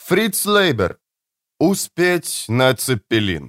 Фриц Лейбер. Успеть на Цеппелин.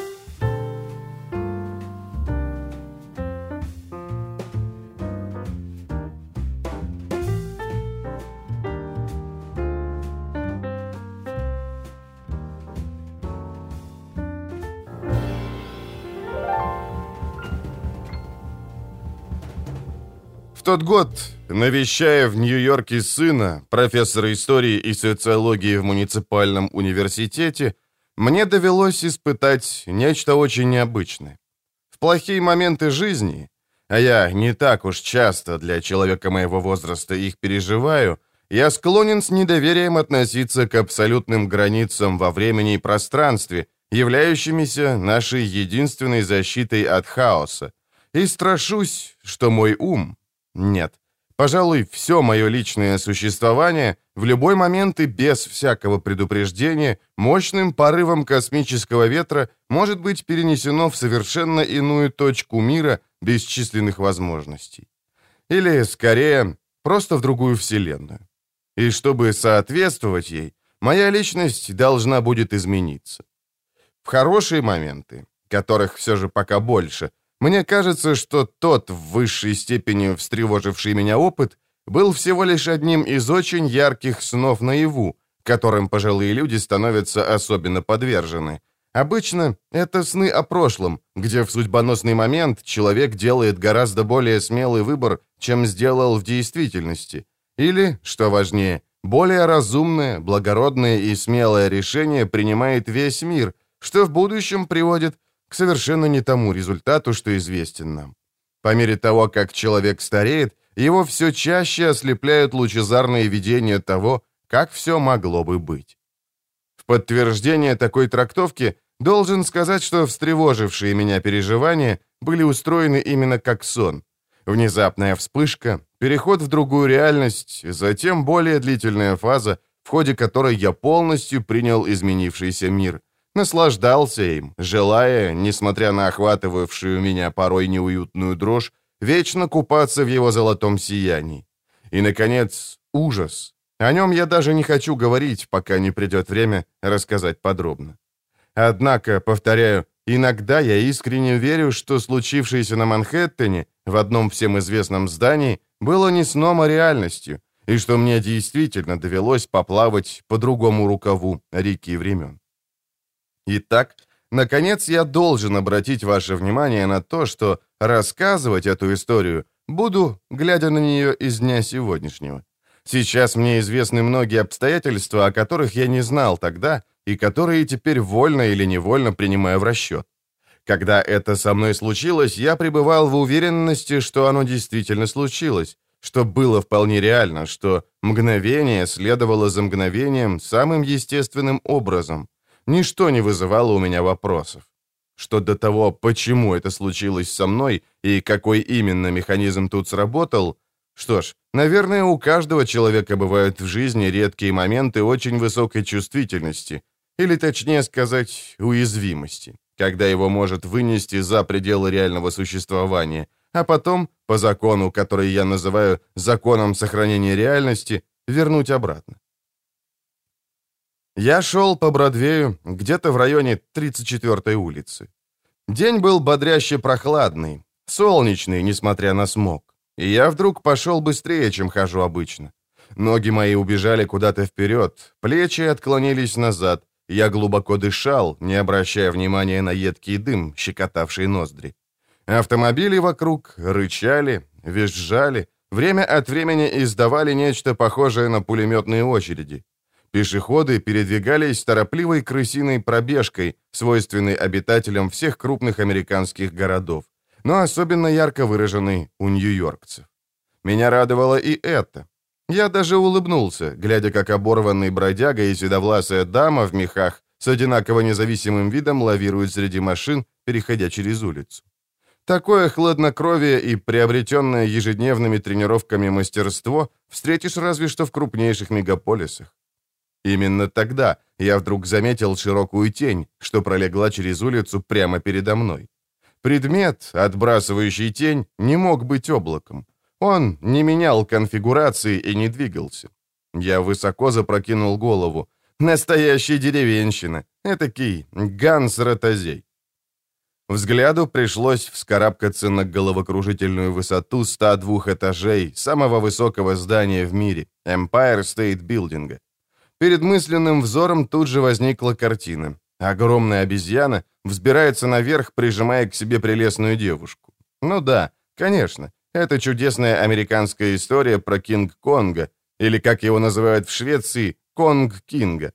В тот год, навещая в Нью-Йорке сына, профессора истории и социологии в муниципальном университете, мне довелось испытать нечто очень необычное. В плохие моменты жизни, а я не так уж часто для человека моего возраста их переживаю, я склонен с недоверием относиться к абсолютным границам во времени и пространстве, являющимися нашей единственной защитой от хаоса, и страшусь, что мой ум... Нет, пожалуй, все мое личное существование в любой момент и без всякого предупреждения мощным порывом космического ветра может быть перенесено в совершенно иную точку мира бесчисленных возможностей. Или, скорее, просто в другую вселенную. И чтобы соответствовать ей, моя личность должна будет измениться. В хорошие моменты, которых все же пока больше, мне кажется, что тот в высшей степени встревоживший меня опыт был всего лишь одним из очень ярких снов наяву, которым пожилые люди становятся особенно подвержены. Обычно это сны о прошлом, где в судьбоносный момент человек делает гораздо более смелый выбор, чем сделал в действительности. Или, что важнее, более разумное, благородное и смелое решение принимает весь мир, что в будущем приводит к совершенно не тому результату, что известен нам. По мере того, как человек стареет, его все чаще ослепляют лучезарные видения того, как все могло бы быть. В подтверждение такой трактовки должен сказать, что встревожившие меня переживания были устроены именно как сон. Внезапная вспышка, переход в другую реальность, затем более длительная фаза, в ходе которой я полностью принял изменившийся мир, наслаждался им, желая, несмотря на охватывавшую меня порой неуютную дрожь, вечно купаться в его золотом сиянии. И, наконец, ужас. О нем я даже не хочу говорить, пока не придет время рассказать подробно. Однако, повторяю, иногда я искренне верю, что случившееся на Манхэттене, в одном всем известном здании, было не сном, а реальностью, и что мне действительно довелось поплавать по другому рукаву реки времен. Итак, наконец я должен обратить ваше внимание на то, что рассказывать эту историю буду, глядя на нее из дня сегодняшнего. Сейчас мне известны многие обстоятельства, о которых я не знал тогда, и которые теперь вольно или невольно принимаю в расчет. Когда это со мной случилось, я пребывал в уверенности, что оно действительно случилось, что было вполне реально, что мгновение следовало за мгновением самым естественным образом. Ничто не вызывало у меня вопросов. Что до того, почему это случилось со мной и какой именно механизм тут сработал, что ж, наверное, у каждого человека бывают в жизни редкие моменты очень высокой чувствительности, или, точнее сказать, уязвимости, когда его может вынести за пределы реального существования, а потом, по закону, который я называю законом сохранения реальности, вернуть обратно. Я шел по Бродвею, где-то в районе 34-й улицы. День был бодряще прохладный, солнечный, несмотря на смог. И я вдруг пошел быстрее, чем хожу обычно. Ноги мои убежали куда-то вперед, плечи отклонились назад. Я глубоко дышал, не обращая внимания на едкий дым, щекотавший ноздри. Автомобили вокруг рычали, визжали, время от времени издавали нечто похожее на пулеметные очереди. Пешеходы передвигались торопливой крысиной пробежкой, свойственной обитателям всех крупных американских городов, но особенно ярко выраженной у нью-йоркцев. Меня радовало и это. Я даже улыбнулся, глядя, как оборванный бродяга и седовласая дама в мехах с одинаково независимым видом лавируют среди машин, переходя через улицу. Такое хладнокровие и приобретенное ежедневными тренировками мастерство встретишь разве что в крупнейших мегаполисах. Именно тогда я вдруг заметил широкую тень, что пролегла через улицу прямо передо мной. Предмет, отбрасывающий тень, не мог быть облаком. Он не менял конфигурации и не двигался. Я высоко запрокинул голову. Настоящая деревенщина. Этакий Ганс-ротозей. Взгляду пришлось вскарабкаться на головокружительную высоту 102 этажей самого высокого здания в мире — Empire State Building. Перед мысленным взором тут же возникла картина. Огромная обезьяна взбирается наверх, прижимая к себе прелестную девушку. Ну да, конечно, это чудесная американская история про Кинг-Конга, или, как его называют в Швеции, Конг-Кинга.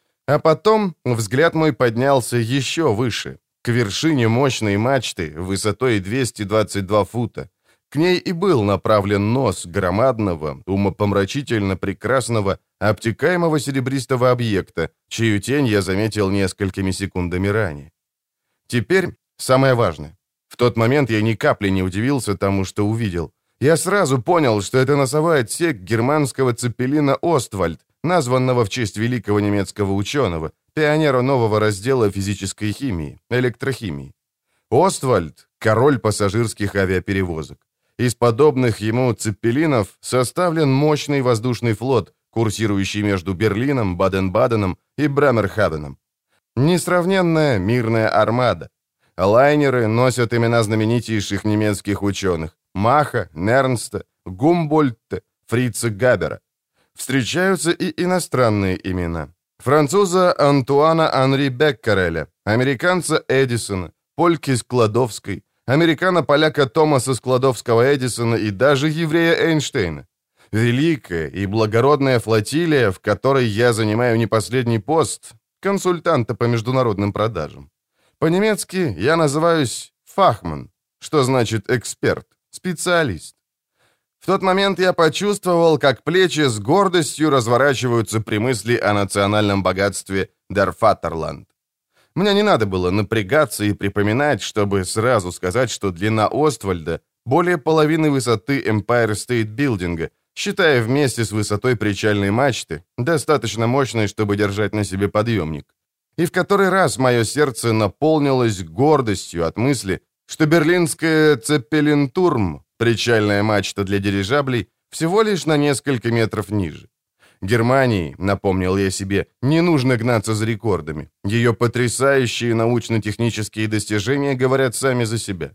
А потом взгляд мой поднялся еще выше, к вершине мощной мачты высотой 222 фута. К ней и был направлен нос громадного, умопомрачительно прекрасного, обтекаемого серебристого объекта, чью тень я заметил несколькими секундами ранее. Теперь самое важное. В тот момент я ни капли не удивился тому, что увидел. Я сразу понял, что это носовой отсек германского цепелина «Оствальд», названного в честь великого немецкого ученого, пионера нового раздела физической химии, электрохимии. Оствальд — король пассажирских авиаперевозок. Из подобных ему цепелинов составлен мощный воздушный флот, курсирующий между Берлином, Баден-Баденом и Бремерхавеном. Несравненная мирная армада. Лайнеры носят имена знаменитейших немецких ученых — Маха, Нернста, Гумбольдта, Фрица Габера. Встречаются и иностранные имена. Француза Антуана Анри Беккереля, американца Эдисона, польки Складовской, американо-поляка Томаса Складовского-Эдисона и даже еврея Эйнштейна. Великая и благородная флотилия, в которой я занимаю не последний пост, консультанта по международным продажам. По-немецки я называюсь «фахман», что значит «эксперт», «специалист». В тот момент я почувствовал, как плечи с гордостью разворачиваются при мысли о национальном богатстве Дерфатерланд. Мне не надо было напрягаться и припоминать, чтобы сразу сказать, что длина Оствальда более половины высоты Empire State Building, считая вместе с высотой причальной мачты, достаточно мощной, чтобы держать на себе подъемник. И в который раз мое сердце наполнилось гордостью от мысли, что берлинская Цеппелинтурм, причальная мачта для дирижаблей, всего лишь на несколько метров ниже. Германии, напомнил я себе, не нужно гнаться за рекордами. Ее потрясающие научно-технические достижения говорят сами за себя.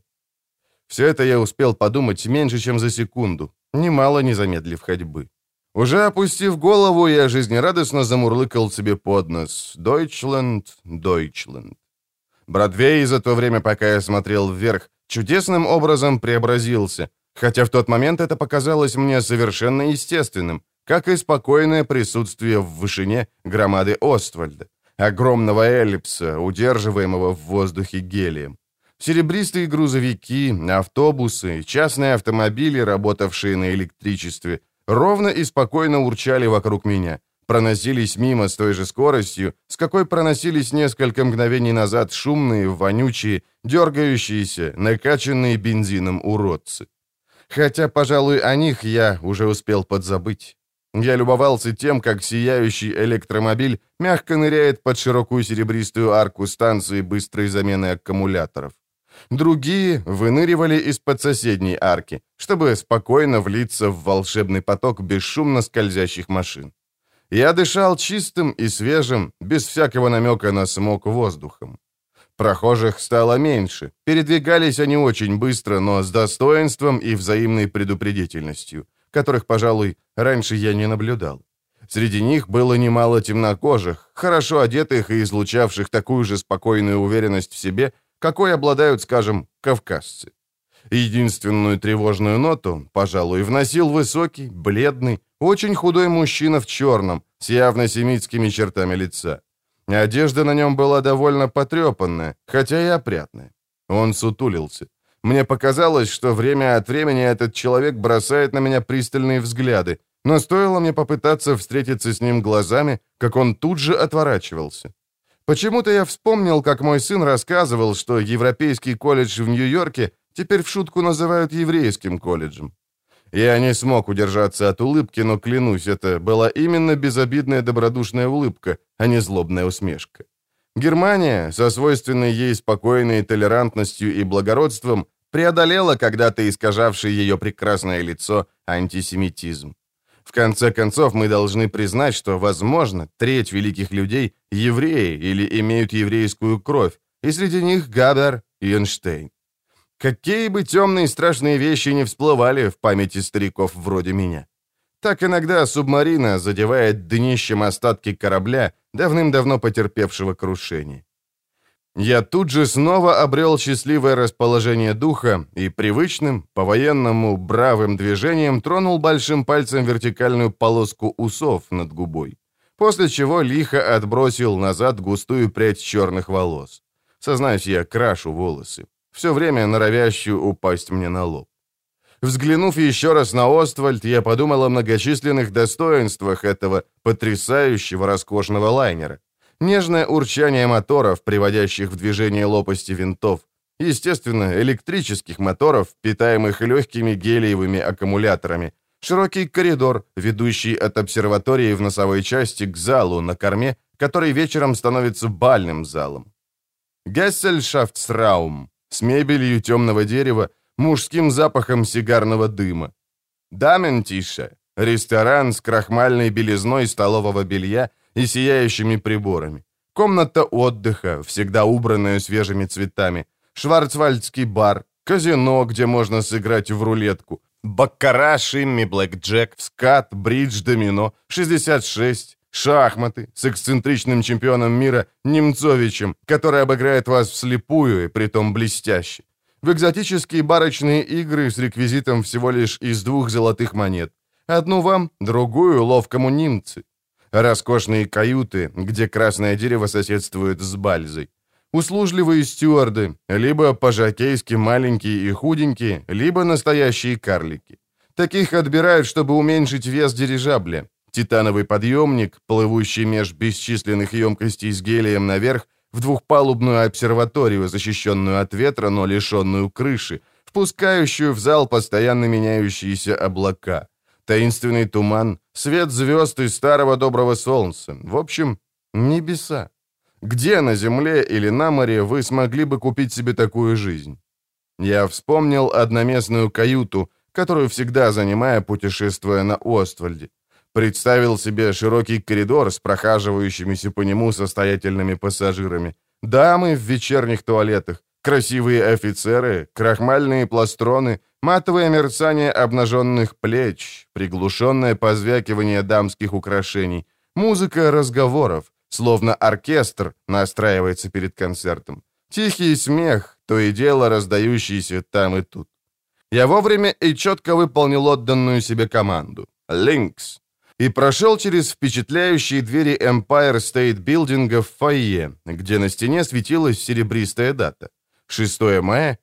Все это я успел подумать меньше, чем за секунду, немало не замедлив ходьбы. Уже опустив голову, я жизнерадостно замурлыкал себе под нос «Deutschland, Deutschland». Бродвей за то время, пока я смотрел вверх, чудесным образом преобразился, хотя в тот момент это показалось мне совершенно естественным, как и спокойное присутствие в вышине громады Оствальда, огромного эллипса, удерживаемого в воздухе гелием. Серебристые грузовики, автобусы, частные автомобили, работавшие на электричестве, ровно и спокойно урчали вокруг меня, проносились мимо с той же скоростью, с какой проносились несколько мгновений назад шумные, вонючие, дергающиеся, накачанные бензином уродцы. Хотя, пожалуй, о них я уже успел подзабыть. Я любовался тем, как сияющий электромобиль мягко ныряет под широкую серебристую арку станции быстрой замены аккумуляторов. Другие выныривали из-под соседней арки, чтобы спокойно влиться в волшебный поток бесшумно скользящих машин. Я дышал чистым и свежим, без всякого намека на смог воздухом. Прохожих стало меньше, передвигались они очень быстро, но с достоинством и взаимной предупредительностью, которых, пожалуй, раньше я не наблюдал. Среди них было немало темнокожих, хорошо одетых и излучавших такую же спокойную уверенность в себе, какой обладают, скажем, кавказцы. Единственную тревожную ноту, пожалуй, вносил высокий, бледный, очень худой мужчина в черном, с явно семитскими чертами лица. Одежда на нем была довольно потрепанная, хотя и опрятная. Он сутулился. Мне показалось, что время от времени этот человек бросает на меня пристальные взгляды, но стоило мне попытаться встретиться с ним глазами, как он тут же отворачивался. Почему-то я вспомнил, как мой сын рассказывал, что Европейский колледж в Нью-Йорке теперь в шутку называют еврейским колледжем. Я не смог удержаться от улыбки, но, клянусь, это была именно безобидная добродушная улыбка, а не злобная усмешка. Германия, со свойственной ей спокойной толерантностью и благородством, преодолела когда-то искажавший ее прекрасное лицо антисемитизм. В конце концов, мы должны признать, что, возможно, треть великих людей – евреи или имеют еврейскую кровь, и среди них Габер и Эйнштейн. Какие бы темные и страшные вещи не всплывали в памяти стариков вроде меня. Так иногда субмарина задевает днищем остатки корабля, давным-давно потерпевшего крушение. Я тут же снова обрел счастливое расположение духа и привычным, по-военному бравым движением тронул большим пальцем вертикальную полоску усов над губой, после чего лихо отбросил назад густую прядь черных волос. Сознаюсь, я крашу волосы, все время норовящую упасть мне на лоб. Взглянув еще раз на Оствальд, я подумал о многочисленных достоинствах этого потрясающего роскошного лайнера. Нежное урчание моторов, приводящих в движение лопасти винтов. Естественно, электрических моторов, питаемых легкими гелиевыми аккумуляторами. Широкий коридор, ведущий от обсерватории в носовой части к залу на корме, который вечером становится бальным залом. Гессельшафтсраум с мебелью темного дерева, мужским запахом сигарного дыма. Даментише — ресторан с крахмальной белизной столового белья и сияющими приборами. Комната отдыха, всегда убранная свежими цветами. Шварцвальдский бар, казино, где можно сыграть в рулетку. Баккара, шимми, блэкджек, скат, бридж, домино, 66, шахматы с эксцентричным чемпионом мира Немцовичем, который обыграет вас вслепую и притом блестяще. В экзотические барочные игры с реквизитом всего лишь из 2 золотых монет. Одну вам, другую ловкому немцы. Роскошные каюты, где красное дерево соседствует с бальзой. Услужливые стюарды, либо по-жокейски маленькие и худенькие, либо настоящие карлики. Таких отбирают, чтобы уменьшить вес дирижабля. Титановый подъемник, плывущий меж бесчисленных емкостей с гелием наверх, в двухпалубную обсерваторию, защищенную от ветра, но лишенную крыши, впускающую в зал постоянно меняющиеся облака. Таинственный туман, свет звезд и старого доброго солнца. В общем, небеса. Где на земле или на море вы смогли бы купить себе такую жизнь? Я вспомнил одноместную каюту, которую всегда занимаю, путешествуя на Оствальде. Представил себе широкий коридор с прохаживающимися по нему состоятельными пассажирами, дамы в вечерних туалетах, красивые офицеры, крахмальные пластроны, матовое мерцание обнаженных плеч, приглушенное позвякивание дамских украшений, музыка разговоров, словно оркестр настраивается перед концертом, тихий смех, то и дело раздающийся там и тут. Я вовремя и четко выполнил отданную себе команду «Линкс» и прошел через впечатляющие двери Empire State Building в фойе, где на стене светилась серебристая дата. 6 мая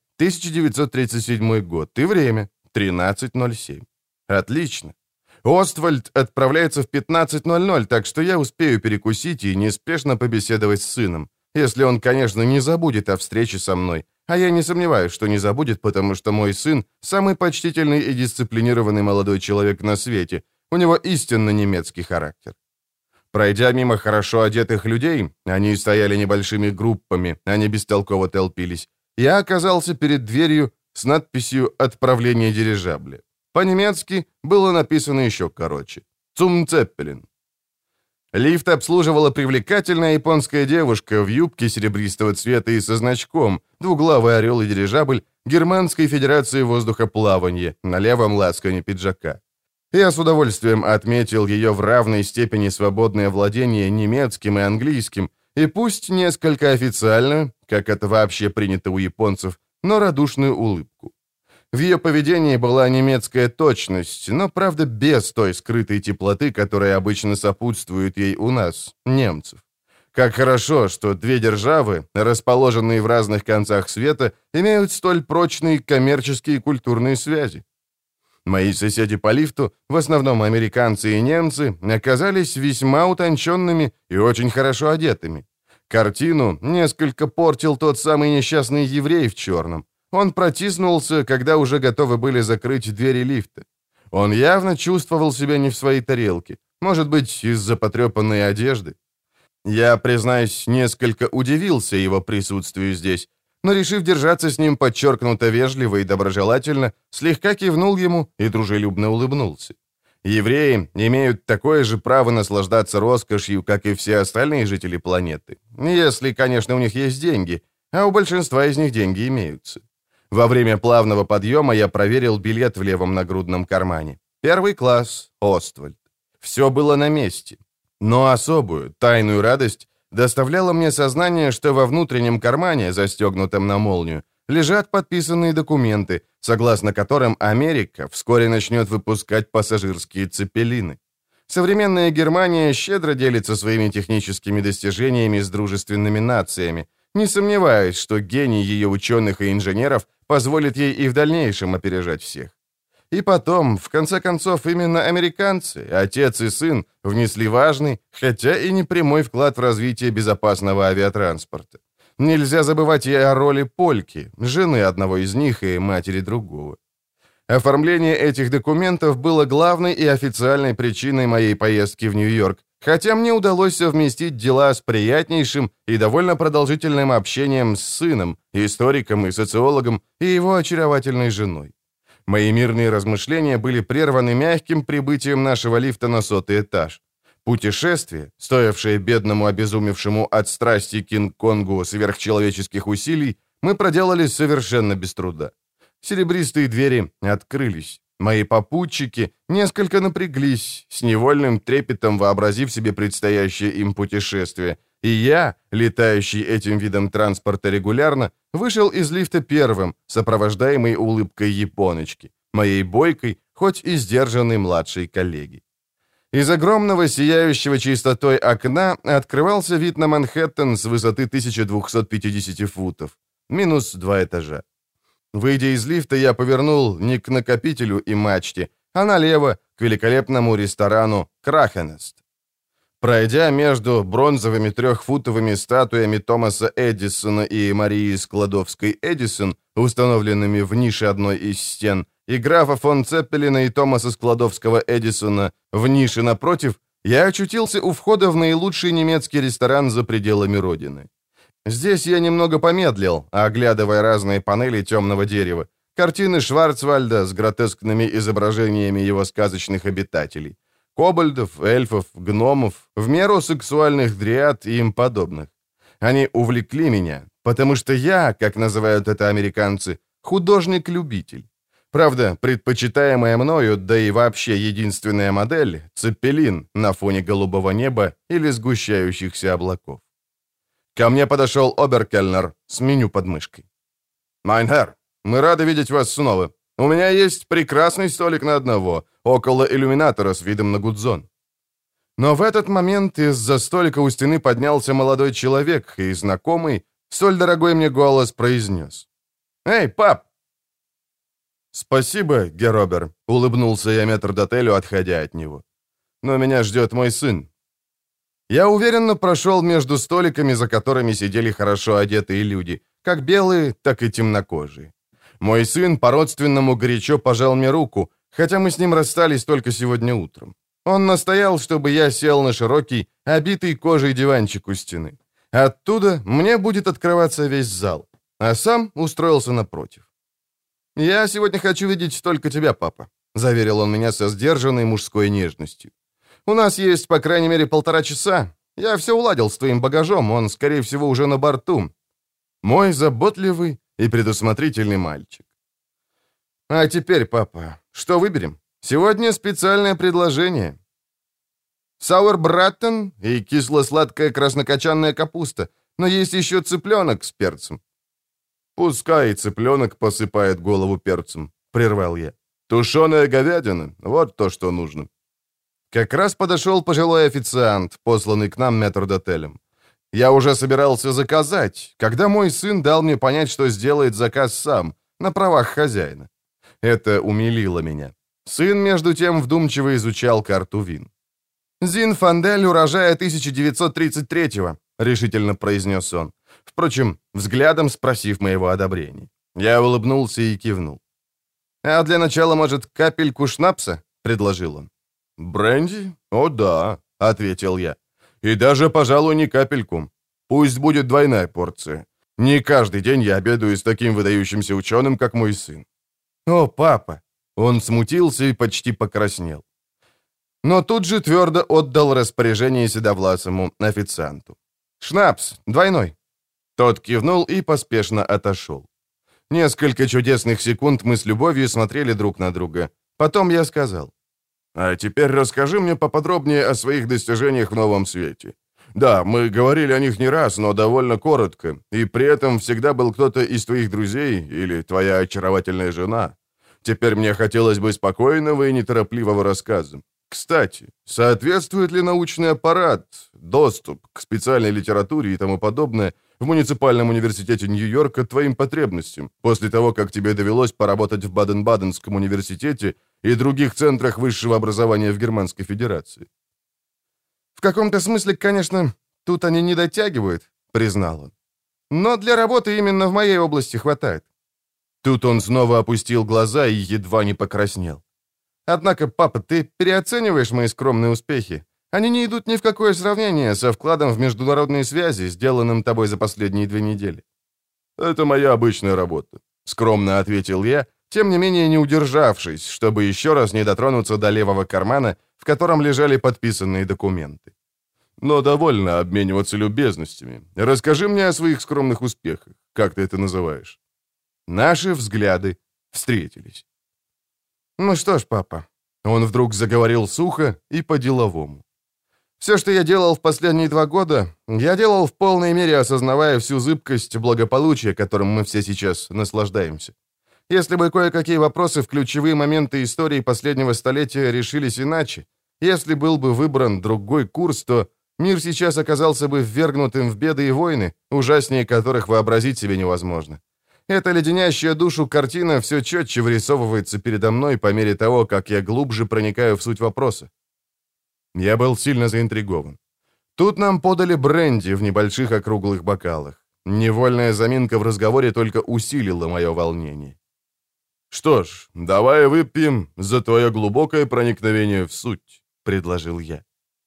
1937 год и время 13:07. Отлично. Оствальд отправляется в 15:00, так что я успею перекусить и неспешно побеседовать с сыном, если он, конечно, не забудет о встрече со мной, а я не сомневаюсь, что не забудет, потому что мой сын – самый почтительный и дисциплинированный молодой человек на свете, у него истинно немецкий характер. Пройдя мимо хорошо одетых людей, они стояли небольшими группами, они бестолково толпились, я оказался перед дверью с надписью «Отправление дирижабля». По-немецки было написано еще короче «Zum Zeppelin». Лифт обслуживала привлекательная японская девушка в юбке серебристого цвета и со значком, двуглавый орел и дирижабль Германской Федерации воздухоплавания на левом лацкане пиджака. Я с удовольствием отметил ее в равной степени свободное владение немецким и английским, и пусть несколько официальную, как это вообще принято у японцев, но радушную улыбку. В ее поведении была немецкая точность, но, правда, без той скрытой теплоты, которая обычно сопутствует ей у нас, немцев. Как хорошо, что две державы, расположенные в разных концах света, имеют столь прочные коммерческие и культурные связи. Мои соседи по лифту, в основном американцы и немцы, оказались весьма утонченными и очень хорошо одетыми. Картину несколько портил тот самый несчастный еврей в черном. Он протиснулся, когда уже готовы были закрыть двери лифта. Он явно чувствовал себя не в своей тарелке, может быть, из-за потрепанной одежды. Я, признаюсь, несколько удивился его присутствию здесь, но, решив держаться с ним подчеркнуто вежливо и доброжелательно, слегка кивнул ему и дружелюбно улыбнулся. Евреи имеют такое же право наслаждаться роскошью, как и все остальные жители планеты. Если, конечно, у них есть деньги, а у большинства из них деньги имеются. Во время плавного подъема я проверил билет в левом нагрудном кармане. 1 класс, Оствальд. Все было на месте. Но особую, тайную радость доставляло мне сознание, что во внутреннем кармане, застегнутом на молнию, лежат подписанные документы, согласно которым Америка вскоре начнет выпускать пассажирские цепелины. Современная Германия щедро делится своими техническими достижениями с дружественными нациями, не сомневаясь, что гений ее ученых и инженеров позволит ей и в дальнейшем опережать всех. И потом, в конце концов, именно американцы, отец и сын, внесли важный, хотя и не прямой вклад в развитие безопасного авиатранспорта. Нельзя забывать и о роли Польки, жены одного из них и матери другого. Оформление этих документов было главной и официальной причиной моей поездки в Нью-Йорк, хотя мне удалось совместить дела с приятнейшим и довольно продолжительным общением с сыном, историком и социологом, и его очаровательной женой. Мои мирные размышления были прерваны мягким прибытием нашего лифта на 100-й этаж. Путешествие, стоявшее бедному обезумевшему от страсти Кинг-Конгу сверхчеловеческих усилий, мы проделали совершенно без труда. Серебристые двери открылись. Мои попутчики несколько напряглись, с невольным трепетом вообразив себе предстоящее им путешествие, и я, летающий этим видом транспорта регулярно, вышел из лифта первым, сопровождаемый улыбкой японочки, моей бойкой, хоть и сдержанной младшей коллеги. Из огромного сияющего чистотой окна открывался вид на Манхэттен с высоты 1250 футов, минус 2 этажа. Выйдя из лифта, я повернул не к накопителю и мачте, а налево, к великолепному ресторану «Крахенест». Пройдя между бронзовыми 3-футовыми статуями Томаса Эдисона и Марии Складовской-Эдисон, установленными в нише одной из стен, и графа фон Цеппелина и Томаса Складовского-Эдисона в нише напротив, я очутился у входа в наилучший немецкий ресторан за пределами родины. Здесь я немного помедлил, оглядывая разные панели темного дерева, картины Шварцвальда с гротескными изображениями его сказочных обитателей, кобальдов, эльфов, гномов, в меру сексуальных дриад и им подобных. Они увлекли меня, потому что я, как называют это американцы, художник-любитель. Правда, предпочитаемая мною, да и вообще единственная модель — цепелин на фоне голубого неба или сгущающихся облаков. Ко мне подошел оберкельнер с меню под мышкой. «Майн херр, мы рады видеть вас снова. У меня есть прекрасный столик на одного, около иллюминатора с видом на Гудзон». Но в этот момент из-за столика у стены поднялся молодой человек, и знакомый, столь дорогой мне голос произнес: «Эй, пап!» «Спасибо, Геробер», — улыбнулся я метрдотелю, отходя от него. «Но меня ждет мой сын». Я уверенно прошел между столиками, за которыми сидели хорошо одетые люди, как белые, так и темнокожие. Мой сын по-родственному горячо пожал мне руку, хотя мы с ним расстались только сегодня утром. Он настоял, чтобы я сел на широкий, обитый кожей диванчик у стены. Оттуда мне будет открываться весь зал, а сам устроился напротив. «Я сегодня хочу видеть только тебя, папа», — заверил он меня со сдержанной мужской нежностью. «У нас есть, по крайней мере, 1,5 часа. Я все уладил с твоим багажом, он, скорее всего, уже на борту. Мой заботливый и предусмотрительный мальчик». «А теперь, папа, что выберем? Сегодня специальное предложение. Сауэрбраттен и кисло-сладкая краснокочанная капуста, но есть еще цыпленок с перцем». «Пускай цыпленок посыпает голову перцем», — прервал я. «Тушеная говядина — вот то, что нужно». Как раз подошел пожилой официант, посланный к нам метрдотелем. Я уже собирался заказать, когда мой сын дал мне понять, что сделает заказ сам, на правах хозяина. Это умилило меня. Сын, между тем, вдумчиво изучал карту вин. «Зинфандель урожая 1933-го», — решительно произнес он, впрочем, взглядом спросив моего одобрения. Я улыбнулся и кивнул. «А для начала, может, капельку шнапса?» — предложил он. «Бренди? О, да», — ответил я. «И даже, пожалуй, не капельку. Пусть будет двойная порция. Не каждый день я обедаю с таким выдающимся ученым, как мой сын». «О, папа!» Он смутился и почти покраснел. но тут же твердо отдал распоряжение седовласому официанту. «Шнапс, двойной!» Тот кивнул и поспешно отошел. Несколько чудесных секунд мы с любовью смотрели друг на друга. Потом я сказал: «А теперь расскажи мне поподробнее о своих достижениях в новом свете. Да, мы говорили о них не раз, но довольно коротко, и при этом всегда был кто-то из твоих друзей или твоя очаровательная жена. Теперь мне хотелось бы спокойного и неторопливого рассказа. Кстати, соответствует ли научный аппарат, доступ к специальной литературе и тому подобное в муниципальном университете Нью-Йорка твоим потребностям, после того, как тебе довелось поработать в Баден-Баденском университете и других центрах высшего образования в Германской Федерации?» «В каком-то смысле, конечно, тут они не дотягивают», — признал он. «Но для работы именно в моей области хватает». Тут он снова опустил глаза и едва не покраснел. «Однако, папа, ты переоцениваешь мои скромные успехи. Они не идут ни в какое сравнение со вкладом в международные связи, сделанным тобой за последние 2 недели». «Это моя обычная работа», — скромно ответил я, тем не менее не удержавшись, чтобы еще раз не дотронуться до левого кармана, в котором лежали подписанные документы. «Но довольно обмениваться любезностями. Расскажи мне о своих скромных успехах. Как ты это называешь?» Наши взгляды встретились. «Ну что ж, папа», — он вдруг заговорил сухо и по-деловому. «Все, что я делал в последние 2 года, я делал в полной мере, осознавая всю зыбкость благополучия, которым мы все сейчас наслаждаемся. Если бы кое-какие вопросы в ключевые моменты истории последнего столетия решились иначе, если был бы выбран другой курс, то мир сейчас оказался бы ввергнутым в беды и войны, ужаснее которых вообразить себе невозможно. Эта леденящая душу картина все четче вырисовывается передо мной по мере того, как я глубже проникаю в суть вопроса». Я был сильно заинтригован. Тут нам подали бренди в небольших округлых бокалах. Невольная заминка в разговоре только усилила мое волнение. «Что ж, давай выпьем за твое глубокое проникновение в суть», — предложил я.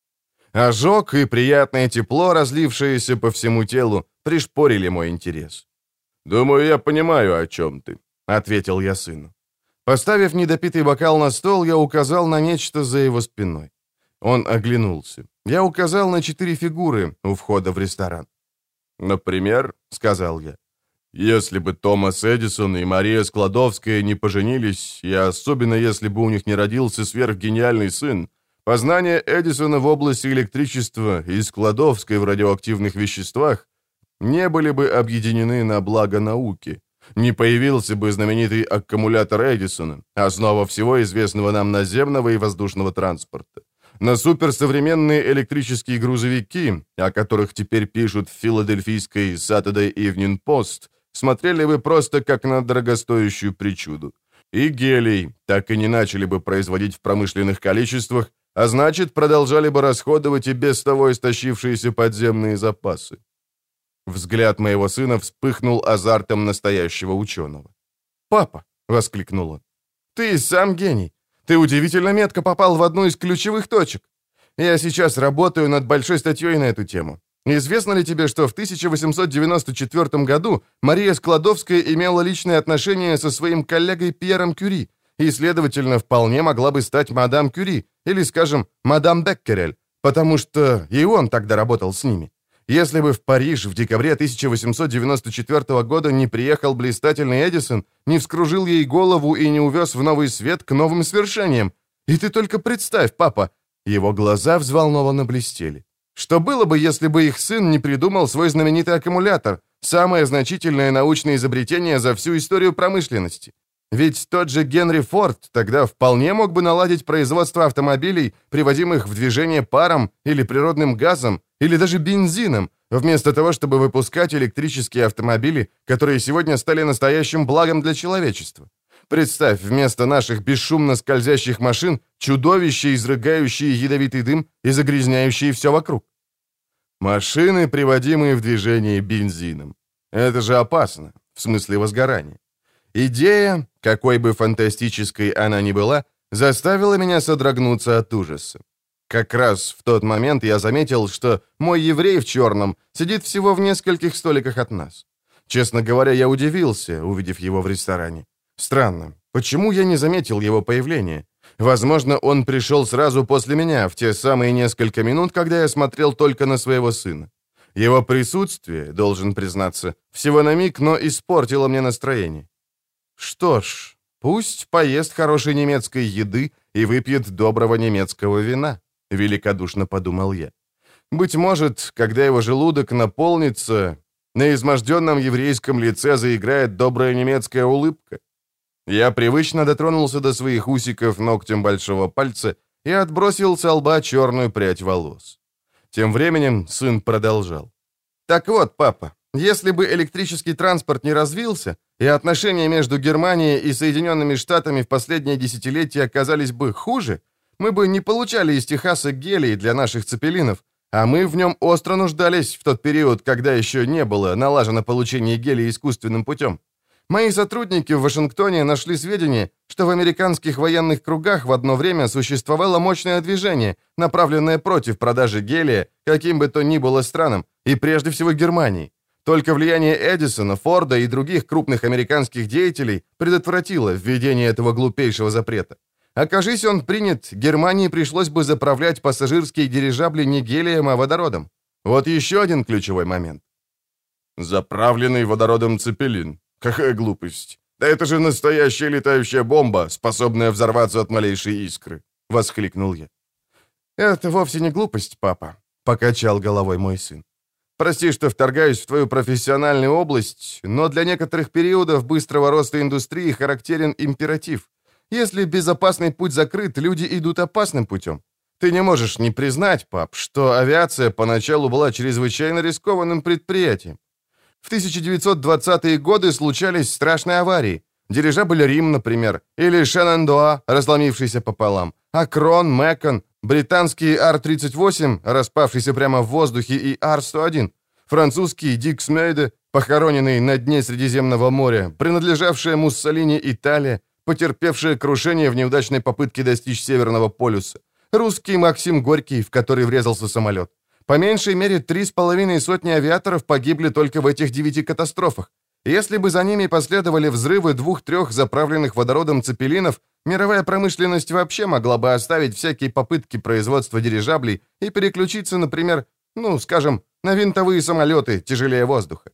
Ожог и приятное тепло, разлившееся по всему телу, пришпорили мой интерес. «Думаю, я понимаю, о чем ты», — ответил я сыну. Поставив недопитый бокал на стол, я указал на нечто за его спиной. Он оглянулся. Я указал на 4 фигуры у входа в ресторан. «Например, — сказал я, — если бы Томас Эдисон и Мария Складовская не поженились, и особенно если бы у них не родился сверхгениальный сын, познания Эдисона в области электричества и Складовской в радиоактивных веществах не были бы объединены на благо науки. Не появился бы знаменитый аккумулятор Эдисона, основа всего известного нам наземного и воздушного транспорта. На суперсовременные электрические грузовики, о которых теперь пишут в филадельфийской Saturday Evening Post, смотрели бы просто как на дорогостоящую причуду. И гелий так и не начали бы производить в промышленных количествах, а значит, продолжали бы расходовать и без того истощившиеся подземные запасы. Взгляд моего сына вспыхнул азартом настоящего ученого. «Папа!» — воскликнул он. «Ты сам гений! Ты удивительно метко попал в одну из ключевых точек. Я сейчас работаю над большой статьей на эту тему. Известно ли тебе, что в 1894 году Мария Складовская имела личные отношения со своим коллегой Пьером Кюри и, следовательно, вполне могла бы стать мадам Кюри или, скажем, мадам Беккерель, потому что и он тогда работал с ними? Если бы в Париж в декабре 1894 года не приехал блистательный Эдисон, не вскружил ей голову и не увез в новый свет к новым свершениям. И ты только представь, папа!» Его глаза взволнованно блестели. «Что было бы, если бы их сын не придумал свой знаменитый аккумулятор, самое значительное научное изобретение за всю историю промышленности? Ведь тот же Генри Форд тогда вполне мог бы наладить производство автомобилей, приводимых в движение паром или природным газом, или даже бензином, вместо того, чтобы выпускать электрические автомобили, которые сегодня стали настоящим благом для человечества. Представь, вместо наших бесшумно скользящих машин чудовища, изрыгающие ядовитый дым и загрязняющие все вокруг. Машины, приводимые в движение бензином. Это же опасно, в смысле возгорания. Идея, какой бы фантастической она ни была, заставила меня содрогнуться от ужаса. Как раз в тот момент я заметил, что мой еврей в черном сидит всего в нескольких столиках от нас. Честно говоря, я удивился, увидев его в ресторане. Странно, почему я не заметил его появления? Возможно, он пришел сразу после меня, в те самые несколько минут, когда я смотрел только на своего сына. Его присутствие, должен признаться, всего на миг, но испортило мне настроение. Что ж, пусть поест хорошей немецкой еды и выпьет доброго немецкого вина, великодушно подумал я. Быть может, когда его желудок наполнится, на изможденном еврейском лице заиграет добрая немецкая улыбка. Я привычно дотронулся до своих усиков ногтем большого пальца и отбросил со лба черную прядь волос. Тем временем сын продолжал. «Так вот, папа, если бы электрический транспорт не развился, и отношения между Германией и Соединенными Штатами в последние десятилетия оказались бы хуже, мы бы не получали из Техаса гелий для наших цепелинов, а мы в нем остро нуждались в тот период, когда еще не было налажено получение гелия искусственным путем. Мои сотрудники в Вашингтоне нашли сведения, что в американских военных кругах в одно время существовало мощное движение, направленное против продажи гелия каким бы то ни было странам, и прежде всего Германии. Только влияние Эдисона, Форда и других крупных американских деятелей предотвратило введение этого глупейшего запрета. Окажись он принят, Германии пришлось бы заправлять пассажирские дирижабли не гелием, а водородом. Вот еще один ключевой момент. Заправленный водородом цепелин. Какая глупость. Да это же настоящая летающая бомба, способная взорваться от малейшей искры, воскликнул я. Это вовсе не глупость, папа, покачал головой мой сын. Прости, что вторгаюсь в твою профессиональную область, но для некоторых периодов быстрого роста индустрии характерен императив. Если безопасный путь закрыт, люди идут опасным путем. Ты не можешь не признать, пап, что авиация поначалу была чрезвычайно рискованным предприятием. В 1920-е годы случались страшные аварии. Дирижабль «Рим», например, или «Шенандоа», разломившийся пополам, «Акрон», «Мэкон», британский Ар-38, распавшийся прямо в воздухе, и Ар-101, французский «Дикс-Мейде», похороненный на дне Средиземного моря, принадлежавшая Муссолини Италия, потерпевшая крушение в неудачной попытке достичь Северного полюса, русский Максим Горький, в который врезался самолет. По меньшей мере 3,5 авиаторов погибли только в этих 9 катастрофах. Если бы за ними последовали взрывы 2-3 заправленных водородом цепелинов, мировая промышленность вообще могла бы оставить всякие попытки производства дирижаблей и переключиться, например, скажем, на винтовые самолеты тяжелее воздуха.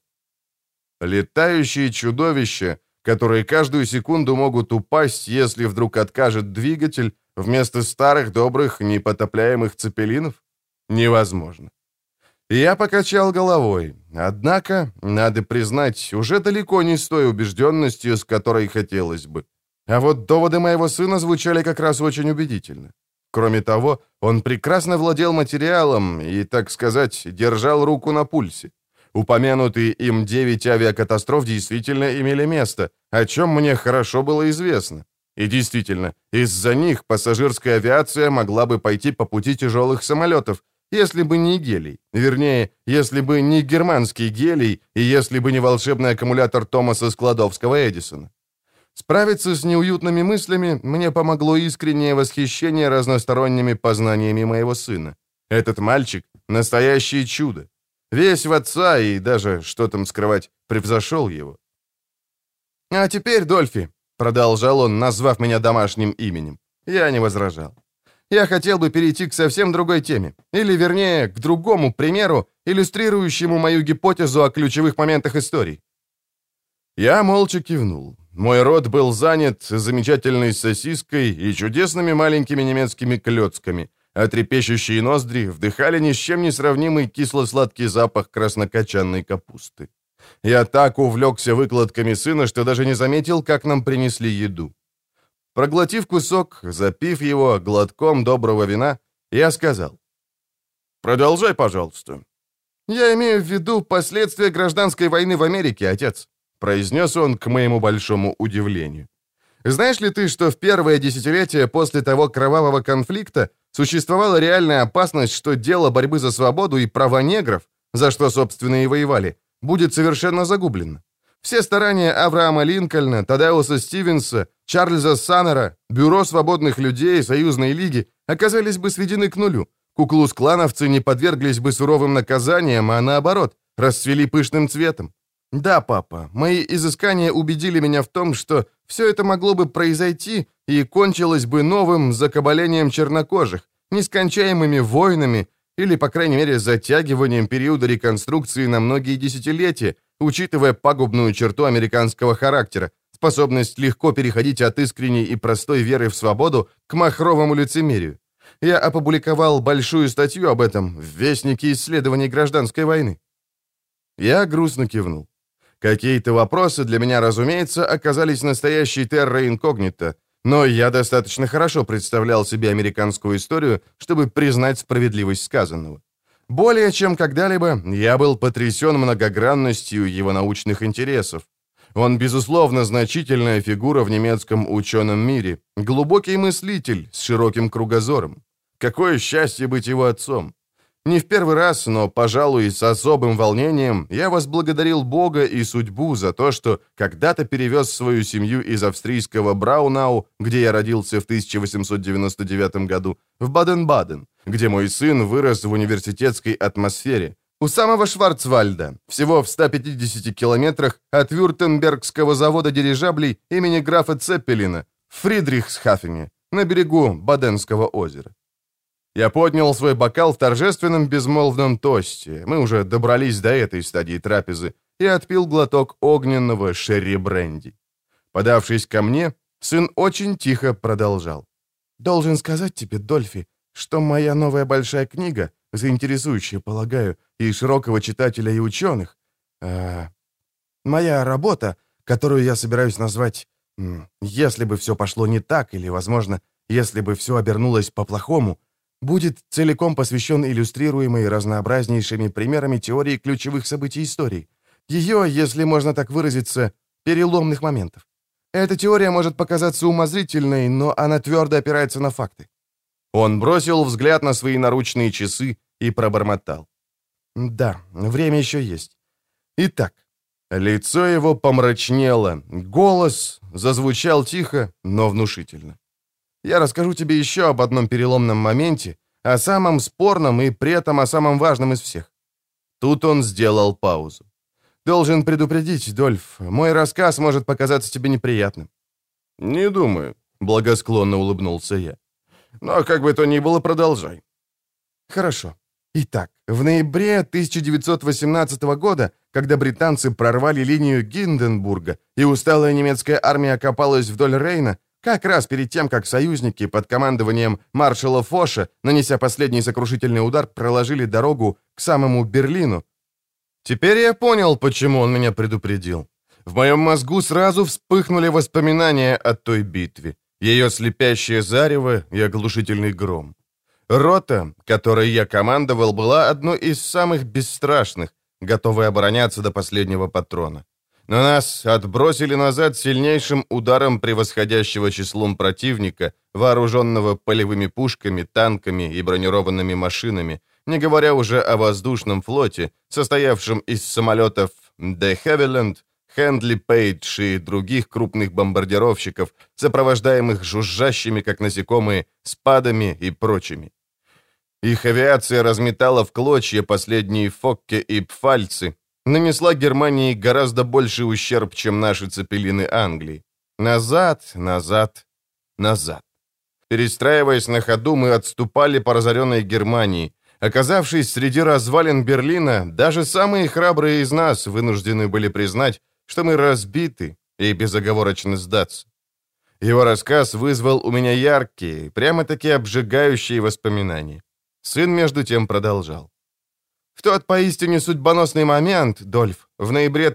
Летающие чудовища, которые каждую секунду могут упасть, если вдруг откажет двигатель, вместо старых добрых непотопляемых цепелинов? Невозможно. Я покачал головой. Однако, надо признать, уже далеко не с той убежденностью, с которой хотелось бы. А вот доводы моего сына звучали как раз очень убедительно. Кроме того, он прекрасно владел материалом и, так сказать, держал руку на пульсе. Упомянутые им 9 авиакатастроф действительно имели место, о чем мне хорошо было известно. И действительно, из-за них пассажирская авиация могла бы пойти по пути тяжелых самолетов, если бы не гелий. Вернее, если бы не германский гелий и если бы не волшебный аккумулятор Томаса Складовского Эдисона. Справиться с неуютными мыслями мне помогло искреннее восхищение разносторонними познаниями моего сына. Этот мальчик — настоящее чудо. Весь в отца и даже, что там скрывать, превзошел его. «А теперь, Дольфи», — продолжал он, назвав меня домашним именем, я не возражал. Я хотел бы перейти к совсем другой теме, или, вернее, к другому примеру, иллюстрирующему мою гипотезу о ключевых моментах истории. Я молча кивнул. Мой рот был занят замечательной сосиской и чудесными маленькими немецкими клёцками, а трепещущие ноздри вдыхали ни с чем не сравнимый кисло-сладкий запах краснокочанной капусты. Я так увлекся выкладками сына, что даже не заметил, как нам принесли еду. Проглотив кусок, запив его глотком доброго вина, я сказал: «Продолжай, пожалуйста». «Я имею в виду последствия гражданской войны в Америке, отец», произнес он к моему большому удивлению. «Знаешь ли ты, что в первое десятилетие после того кровавого конфликта существовала реальная опасность, что дело борьбы за свободу и права негров, за что, собственно, и воевали, будет совершенно загублено? Все старания Авраама Линкольна, Тадеуса Стивенса, Чарльза Саннера, Бюро свободных людей, Союзной лиги оказались бы сведены к нулю. Куклус-клановцы не подверглись бы суровым наказаниям, а наоборот, расцвели пышным цветом. Да, папа, мои изыскания убедили меня в том, что все это могло бы произойти и кончилось бы новым закабалением чернокожих, нескончаемыми войнами или, по крайней мере, затягиванием периода реконструкции на многие десятилетия, учитывая пагубную черту американского характера, способность легко переходить от искренней и простой веры в свободу к махровому лицемерию. Я опубликовал большую статью об этом в Вестнике исследований гражданской войны. Я грустно кивнул. Какие-то вопросы для меня, разумеется, оказались настоящей терра инкогнито, но я достаточно хорошо представлял себе американскую историю, чтобы признать справедливость сказанного. Более чем когда-либо я был потрясен многогранностью его научных интересов. Он, безусловно, значительная фигура в немецком ученом мире, глубокий мыслитель с широким кругозором. Какое счастье быть его отцом! Не в первый раз, но, пожалуй, с особым волнением я возблагодарил Бога и судьбу за то, что когда-то перевез свою семью из австрийского Браунау, где я родился в 1899 году, в Баден-Баден, где мой сын вырос в университетской атмосфере, у самого Шварцвальда, всего в 150 километрах от Вюртембергского завода дирижаблей имени графа Цеппелина в Фридрихсхафене, на берегу Баденского озера. Я поднял свой бокал в торжественном безмолвном тосте, мы уже добрались до этой стадии трапезы, и отпил глоток огненного шерри-бренди. Подавшись ко мне, сын очень тихо продолжал. «Должен сказать тебе, Дольфи, что моя новая большая книга, заинтересующая, полагаю, и широкого читателя, и ученых, моя работа, которую я собираюсь назвать «Если бы все пошло не так» или, возможно, «Если бы все обернулось по-плохому», будет целиком посвящен иллюстрируемой разнообразнейшими примерами теории ключевых событий истории. Ее, если можно так выразиться, переломных моментов. Эта теория может показаться умозрительной, но она твердо опирается на факты. Он бросил взгляд на свои наручные часы и пробормотал. Да, время еще есть. Итак, лицо его помрачнело, голос зазвучал тихо, но внушительно. Я расскажу тебе еще об одном переломном моменте, о самом спорном и при этом о самом важном из всех. Тут он сделал паузу. Должен предупредить, Дольф, мой рассказ может показаться тебе неприятным. Не думаю, благосклонно улыбнулся я. Но как бы то ни было, продолжай. Хорошо. Итак, в ноябре 1918 года, когда британцы прорвали линию Гинденбурга и усталая немецкая армия окопалась вдоль Рейна, как раз перед тем, как союзники под командованием маршала Фоша, нанеся последний сокрушительный удар, проложили дорогу к самому Берлину. Теперь я понял, почему он меня предупредил. В моем мозгу сразу вспыхнули воспоминания о той битве, ее слепящее зарево и оглушительный гром. Рота, которой я командовал, была одной из самых бесстрашных, готовой обороняться до последнего патрона. Но нас отбросили назад сильнейшим ударом превосходящего числом противника, вооруженного полевыми пушками, танками и бронированными машинами, не говоря уже о воздушном флоте, состоявшем из самолетов «De Havilland», «Хендли Пейдж» и других крупных бомбардировщиков, сопровождаемых жужжащими, как насекомые, спадами и прочими. Их авиация разметала в клочья последние Фокке и Пфальцы, нанесла Германии гораздо больший ущерб, чем наши цепелины Англии. Назад, назад, назад. Перестраиваясь на ходу, мы отступали по разоренной Германии. Оказавшись среди развалин Берлина, даже самые храбрые из нас вынуждены были признать, что мы разбиты и безоговорочно сдаться. Его рассказ вызвал у меня яркие, прямо-таки обжигающие воспоминания. Сын, между тем, продолжал. В тот поистине судьбоносный момент, Дольф, в ноябре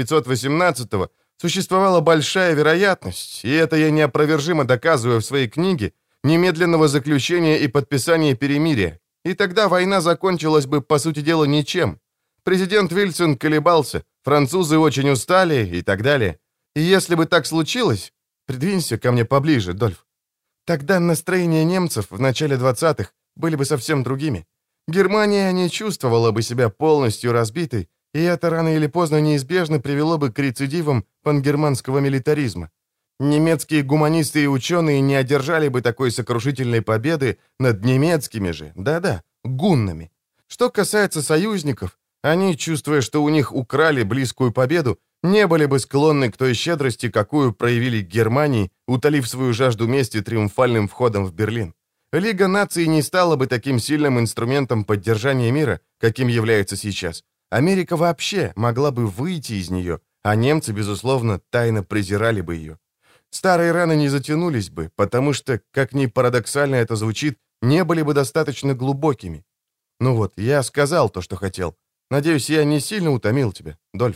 1918-го, существовала большая вероятность, и это я неопровержимо доказываю в своей книге, немедленного заключения и подписания перемирия. И тогда война закончилась бы, по сути дела, ничем. Президент Вильсон колебался, французы очень устали и так далее. И если бы так случилось... Придвинься ко мне поближе, Дольф. Тогда настроения немцев в начале 20-х были бы совсем другими. Германия не чувствовала бы себя полностью разбитой, и это рано или поздно неизбежно привело бы к рецидивам пангерманского милитаризма. Немецкие гуманисты и ученые не одержали бы такой сокрушительной победы над немецкими же, да-да, гуннами. Что касается союзников, Они, чувствуя, что у них украли близкую победу, не были бы склонны к той щедрости, какую проявили к Германии, утолив свою жажду мести триумфальным входом в Берлин. Лига наций не стала бы таким сильным инструментом поддержания мира, каким является сейчас. Америка вообще могла бы выйти из нее, а немцы, безусловно, тайно презирали бы ее. Старые раны не затянулись бы, потому что, как ни парадоксально это звучит, не были бы достаточно глубокими. Ну вот, я сказал то, что хотел. Надеюсь, я не сильно утомил тебя, Дольф.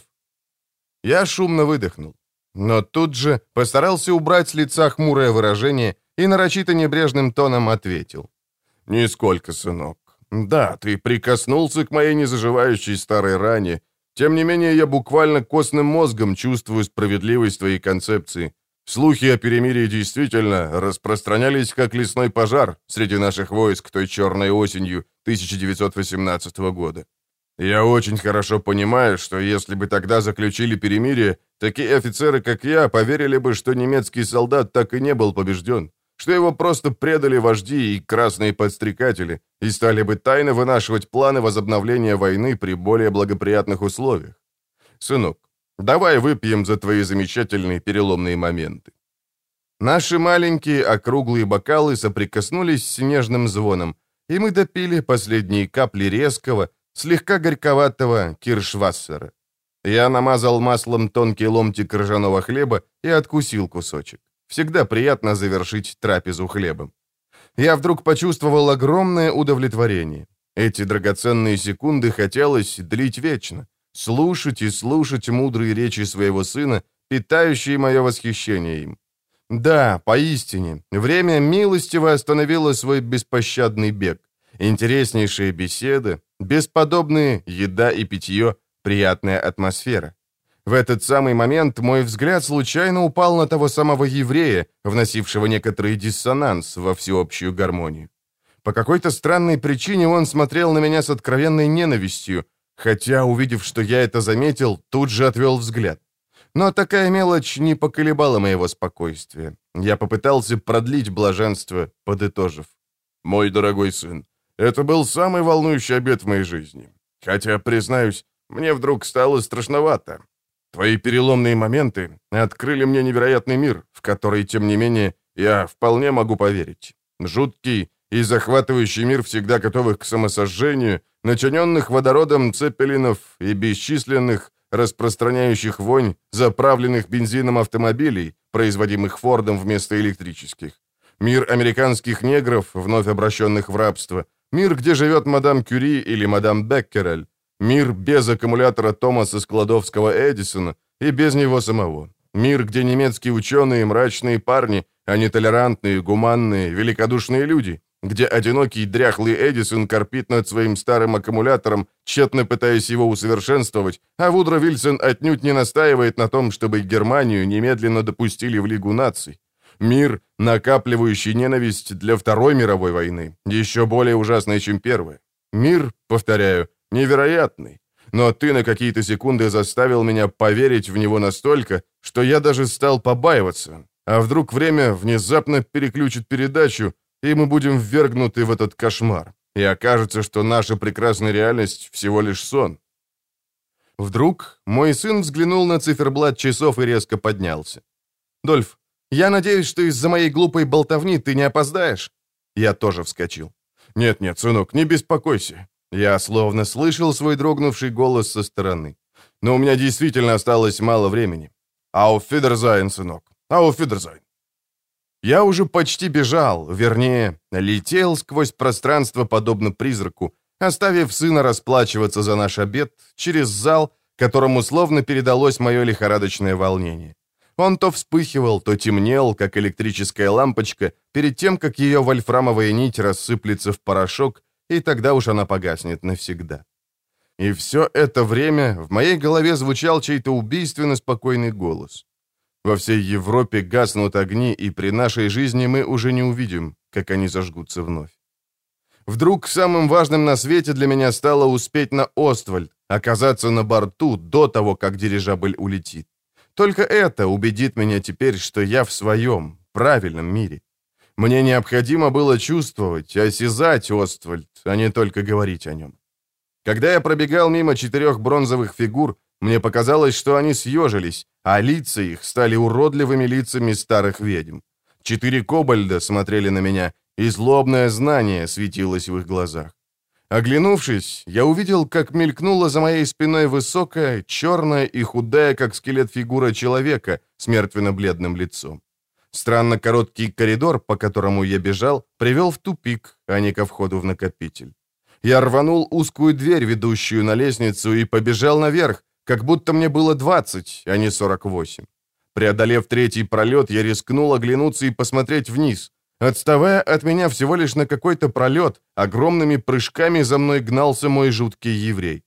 Я шумно выдохнул, но тут же постарался убрать с лица хмурое выражение и нарочито небрежным тоном ответил. «Нисколько, сынок. Да, ты прикоснулся к моей незаживающей старой ране. Тем не менее, я буквально костным мозгом чувствую справедливость твоей концепции. Слухи о перемирии действительно распространялись, как лесной пожар среди наших войск той черной осенью 1918 года. Я очень хорошо понимаю, что если бы тогда заключили перемирие, такие офицеры, как я, поверили бы, что немецкий солдат так и не был побежден, что его просто предали вожди и красные подстрекатели и стали бы тайно вынашивать планы возобновления войны при более благоприятных условиях. Сынок, давай выпьем за твои замечательные переломные моменты». Наши маленькие округлые бокалы соприкоснулись с нежным звоном, и мы допили последние капли резкого, слегка горьковатого киршвассера. Я намазал маслом тонкий ломтик ржаного хлеба и откусил кусочек. Всегда приятно завершить трапезу хлебом. Я вдруг почувствовал огромное удовлетворение. Эти драгоценные секунды хотелось длить вечно. Слушать и слушать мудрые речи своего сына, питающие мое восхищение им. Да, поистине, время милостиво остановило свой беспощадный бег. Интереснейшие беседы, бесподобные еда и питье, приятная атмосфера. В этот самый момент мой взгляд случайно упал на того самого еврея, вносившего некоторый диссонанс во всеобщую гармонию. По какой-то странной причине он смотрел на меня с откровенной ненавистью, хотя, увидев, что я это заметил, тут же отвел взгляд. Но такая мелочь не поколебала моего спокойствия. Я попытался продлить блаженство, подытожив. «Мой дорогой сын, это был самый волнующий обед в моей жизни. Хотя, признаюсь, мне вдруг стало страшновато. Твои переломные моменты открыли мне невероятный мир, в который, тем не менее, я вполне могу поверить. Жуткий и захватывающий мир всегда готовых к самосожжению, начиненных водородом цеппелинов и бесчисленных, распространяющих вонь, заправленных бензином автомобилей, производимых Фордом вместо электрических. Мир американских негров, вновь обращенных в рабство. Мир, где живет мадам Кюри или мадам Беккерель. Мир без аккумулятора Томаса Складовского Эдисона и без него самого. Мир, где немецкие ученые, мрачные парни, а не толерантные, гуманные, великодушные люди. Где одинокий дряхлый Эдисон корпит над своим старым аккумулятором, тщетно пытаясь его усовершенствовать, а Вудро Вильсон отнюдь не настаивает на том, чтобы Германию немедленно допустили в Лигу наций. Мир, накапливающий ненависть для Второй мировой войны, еще более ужасной, чем Первая. Мир, повторяю, невероятный, но ты на какие-то секунды заставил меня поверить в него настолько, что я даже стал побаиваться. А вдруг время внезапно переключит передачу, и мы будем ввергнуты в этот кошмар, и окажется, что наша прекрасная реальность всего лишь сон. Вдруг мой сын взглянул на циферблат часов и резко поднялся. «Дольф, я надеюсь, что из-за моей глупой болтовни ты не опоздаешь?» Я тоже вскочил. «Нет-нет, сынок, не беспокойся». Я словно слышал свой дрогнувший голос со стороны. «Но у меня действительно осталось мало времени. Auf Wiedersehen, сынок. Auf Wiedersehen». Я уже почти бежал, вернее, летел сквозь пространство, подобно призраку, оставив сына расплачиваться за наш обед через зал, которому словно передалось мое лихорадочное волнение. Он то вспыхивал, то темнел, как электрическая лампочка, перед тем, как ее вольфрамовая нить рассыплется в порошок, и тогда уж она погаснет навсегда. И все это время в моей голове звучал чей-то убийственно спокойный голос. Во всей Европе гаснут огни, и при нашей жизни мы уже не увидим, как они зажгутся вновь. Вдруг самым важным на свете для меня стало успеть на Оствальд, оказаться на борту до того, как дирижабль улетит. Только это убедит меня теперь, что я в своем, правильном мире. Мне необходимо было чувствовать, осязать Оствальд, а не только говорить о нем. Когда я пробегал мимо 4 бронзовых фигур, мне показалось, что они съежились, а лица их стали уродливыми лицами старых ведьм. 4 кобальда смотрели на меня, и злобное знание светилось в их глазах. Оглянувшись, я увидел, как мелькнула за моей спиной высокая, черная и худая, как скелет фигура человека с мертвенно-бледным лицом. Странно короткий коридор, по которому я бежал, привел в тупик, а не ко входу в накопитель. Я рванул узкую дверь, ведущую на лестницу, и побежал наверх, как будто мне было 20, а не 48. Преодолев 3-й пролет, я рискнул оглянуться и посмотреть вниз. Отставая от меня всего лишь на какой-то пролет, огромными прыжками за мной гнался мой жуткий еврей.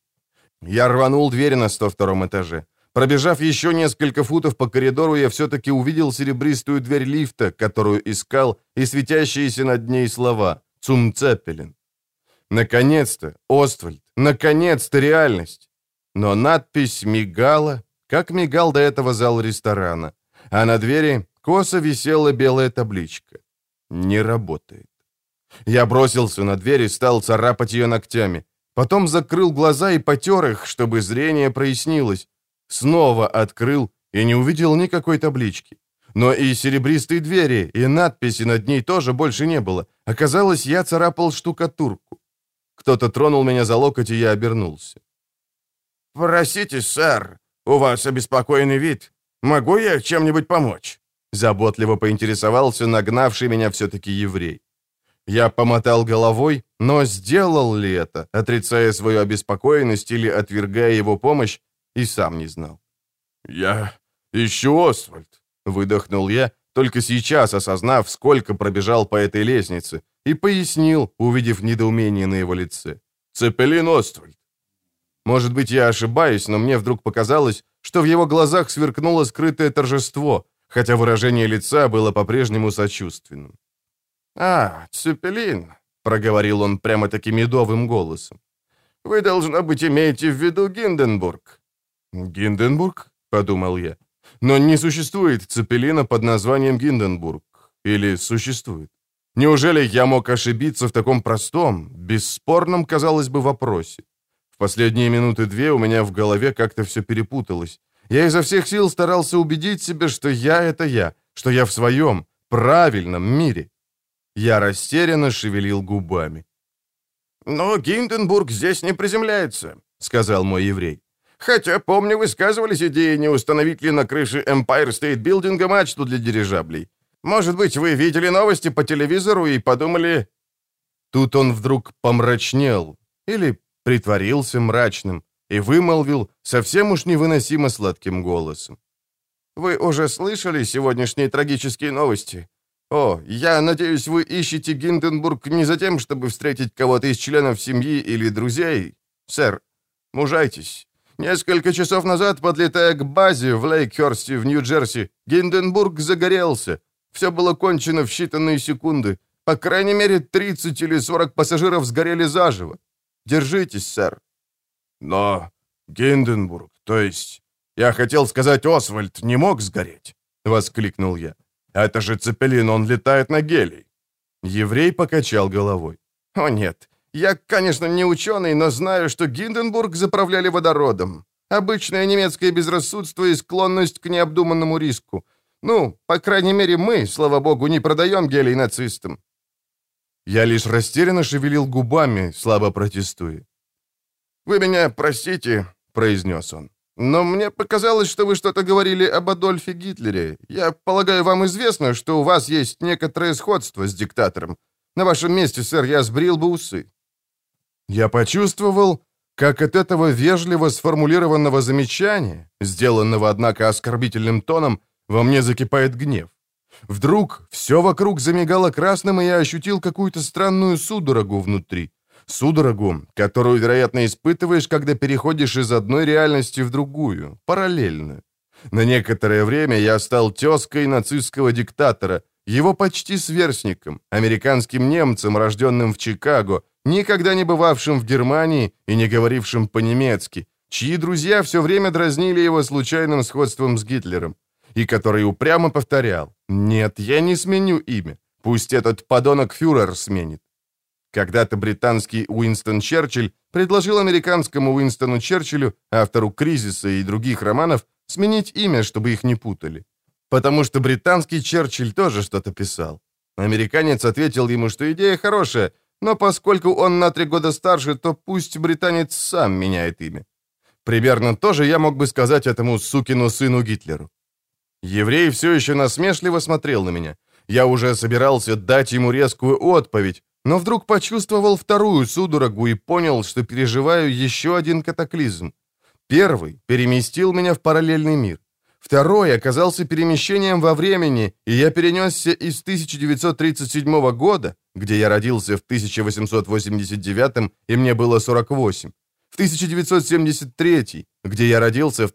Я рванул дверь на 102-м этаже. Пробежав еще несколько футов по коридору, я все-таки увидел серебристую дверь лифта, которую искал, и светящиеся над ней слова «Цум Цеппелин». Наконец-то, Оствальд, наконец-то реальность. Но надпись мигала, как мигал до этого зал ресторана, а на двери косо висела белая табличка. Не работает. Я бросился на дверь и стал царапать ее ногтями. Потом закрыл глаза и потер их, чтобы зрение прояснилось. Снова открыл и не увидел никакой таблички. Но и серебристой двери, и надписи над ней тоже больше не было. Оказалось, я царапал штукатурку. Кто-то тронул меня за локоть, и я обернулся. «Простите, сэр, у вас обеспокоенный вид. Могу я чем-нибудь помочь?» Заботливо поинтересовался нагнавший меня все-таки еврей. Я помотал головой, но сделал ли это, отрицая свою обеспокоенность или отвергая его помощь, и сам не знал. «Я ищу Освальд», — выдохнул я, только сейчас осознав, сколько пробежал по этой лестнице, и пояснил, увидев недоумение на его лице. «Цеппелин Оствальд». Может быть, я ошибаюсь, но мне вдруг показалось, что в его глазах сверкнуло скрытое торжество, хотя выражение лица было по-прежнему сочувственным. «А, Цеппелин», — проговорил он прямо-таки медовым голосом. «Вы, должно быть, имеете в виду Гинденбург». «Гинденбург?» — подумал я. «Но не существует Цеппелина под названием Гинденбург. Или существует? Неужели я мог ошибиться в таком простом, бесспорном, казалось бы, вопросе? В последние минуты 2 у меня в голове как-то все перепуталось. Я изо всех сил старался убедить себя, что я — это я, что я в своем, правильном мире». Я растерянно шевелил губами. «Но Гинденбург здесь не приземляется», — сказал мой еврей. «Хотя, помню, высказывались идеи, не установить ли на крыше Empire State Building мачту для дирижаблей. Может быть, вы видели новости по телевизору и подумали...» Тут он вдруг помрачнел, или притворился мрачным, и вымолвил совсем уж невыносимо сладким голосом. «Вы уже слышали сегодняшние трагические новости? О, я надеюсь, вы ищете Гинденбург не за тем, чтобы встретить кого-то из членов семьи или друзей? Сэр, мужайтесь. Несколько часов назад, подлетая к базе в Лейкхёрсте в Нью-Джерси, Гинденбург загорелся. Все было кончено в считанные секунды. По крайней мере, 30 или 40 пассажиров сгорели заживо. Держитесь, сэр». «Но Гинденбург, то есть... Я хотел сказать, Освальд не мог сгореть», — воскликнул я. «Это же Цеппелин, он летает на гелий». Еврей покачал головой. «О нет, я, конечно, не ученый, но знаю, что Гинденбург заправляли водородом. Обычное немецкое безрассудство и склонность к необдуманному риску. Ну, по крайней мере, мы, слава богу, не продаем гелий нацистам». Я лишь растерянно шевелил губами, слабо протестуя. «Вы меня простите», — произнес он, «но мне показалось, что вы что-то говорили об Адольфе Гитлере. Я полагаю, вам известно, что у вас есть некоторое сходство с диктатором. На вашем месте, сэр, я сбрил бы усы». Я почувствовал, как от этого вежливо сформулированного замечания, сделанного, однако, оскорбительным тоном, во мне закипает гнев. Вдруг все вокруг замигало красным, и я ощутил какую-то странную судорогу внутри. Судорогу, которую, вероятно, испытываешь, когда переходишь из одной реальности в другую, параллельную. На некоторое время я стал тезкой нацистского диктатора, его почти сверстником, американским немцем, рожденным в Чикаго, никогда не бывавшим в Германии и не говорившим по-немецки, чьи друзья все время дразнили его случайным сходством с Гитлером, и который упрямо повторял: «Нет, я не сменю имя, пусть этот подонок фюрер сменит». Когда-то британский Уинстон Черчилль предложил американскому Уинстону Черчиллю, автору «Кризиса» и других романов, сменить имя, чтобы их не путали. Потому что британский Черчилль тоже что-то писал. Американец ответил ему, что идея хорошая, но поскольку он на 3 года старше, то пусть британец сам меняет имя. Примерно то же я мог бы сказать этому сукину сыну Гитлеру. Еврей все еще насмешливо смотрел на меня. Я уже собирался дать ему резкую отповедь, но вдруг почувствовал вторую судорогу и понял, что переживаю еще один катаклизм. Первый переместил меня в параллельный мир. Второй оказался перемещением во времени, и я перенесся из 1937 года, где я родился в 1889, и мне было 48, в 1973, где я родился в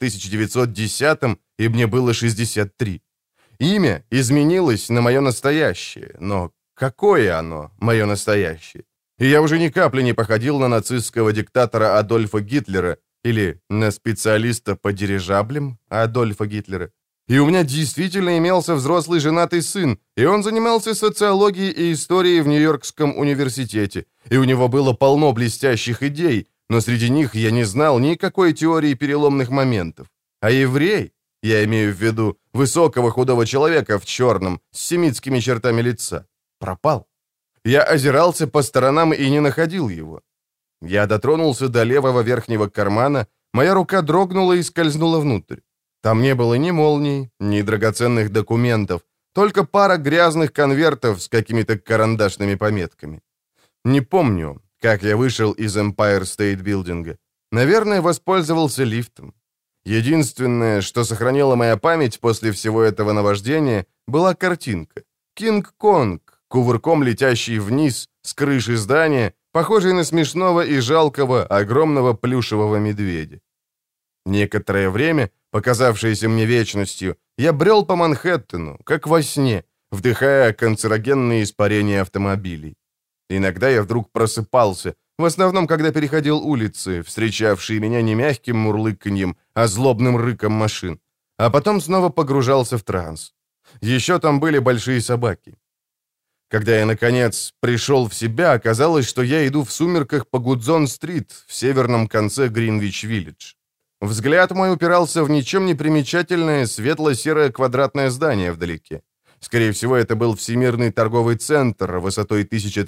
1910, и мне было 63. Имя изменилось на мое настоящее, но какое оно, мое настоящее? И я уже ни капли не походил на нацистского диктатора Адольфа Гитлера или на специалиста по дирижаблям Адольфа Гитлера. И у меня действительно имелся взрослый женатый сын, и он занимался социологией и историей в Нью-Йоркском университете, и у него было полно блестящих идей, но среди них я не знал никакой теории переломных моментов. А еврей, я имею в виду высокого худого человека в черном, с семитскими чертами лица, пропал. Я озирался по сторонам и не находил его. Я дотронулся до левого верхнего кармана, моя рука дрогнула и скользнула внутрь. Там не было ни молний, ни драгоценных документов, только пара грязных конвертов с какими-то карандашными пометками. Не помню, как я вышел из Empire State Building. Наверное, воспользовался лифтом. Единственное, что сохранила моя память после всего этого наваждения, была картинка. Кинг-Конг, кувырком летящий вниз с крыши здания, похожий на смешного и жалкого огромного плюшевого медведя. Некоторое время, показавшееся мне вечностью, я брел по Манхэттену, как во сне, вдыхая канцерогенные испарения автомобилей. Иногда я вдруг просыпался, в основном, когда переходил улицы, встречавшие меня не мягким мурлыканьем, а злобным рыком машин, а потом снова погружался в транс. Еще там были большие собаки. Когда я, наконец, пришел в себя, оказалось, что я иду в сумерках по Гудзон-стрит в северном конце Гринвич-Виллидж. Взгляд мой упирался в ничем не примечательное светло-серое квадратное здание вдалеке. Скорее всего, это был Всемирный торговый центр высотой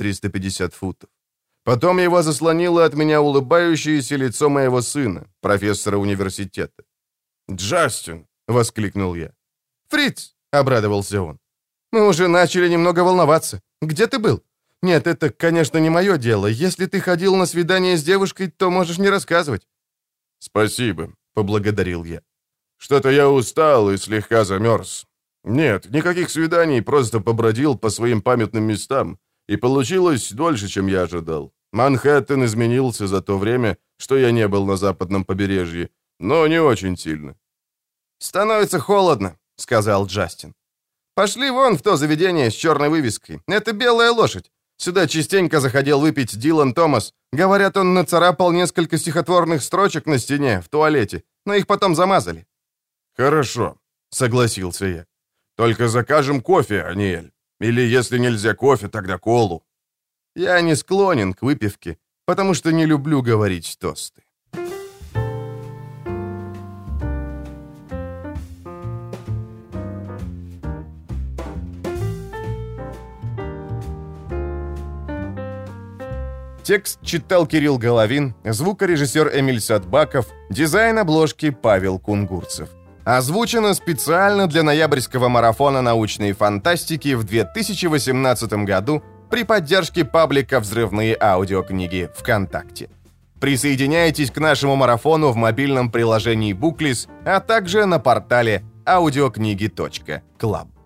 1350 футов. Потом его заслонило от меня улыбающееся лицо моего сына, профессора университета. «Джастин!» — воскликнул я. «Фриц!» — обрадовался он. «Мы уже начали немного волноваться. Где ты был? Нет, это, конечно, не мое дело. Если ты ходил на свидание с девушкой, то можешь не рассказывать». «Спасибо», — поблагодарил я. «Что-то я устал и слегка замерз. Нет, никаких свиданий, просто побродил по своим памятным местам, и получилось дольше, чем я ожидал. Манхэттен изменился за то время, что я не был на западном побережье, но не очень сильно». «Становится холодно», — сказал Джастин. «Пошли вон в то заведение с черной вывеской. Это белая лошадь. Сюда частенько заходил выпить Дилан Томас. Говорят, он нацарапал несколько стихотворных строчек на стене в туалете, но их потом замазали». «Хорошо», — согласился я. «Только закажем кофе, Аниэль. Или, если нельзя кофе, тогда колу». Я не склонен к выпивке, потому что не люблю говорить тосты. Текст читал Кирилл Головин, звукорежиссер Эмиль Садбаков, дизайн обложки Павел Кунгурцев. Озвучено специально для ноябрьского марафона научной фантастики в 2018 году при поддержке паблика «Взрывные аудиокниги» ВКонтакте. Присоединяйтесь к нашему марафону в мобильном приложении Booklist, а также на портале audiokniги.club.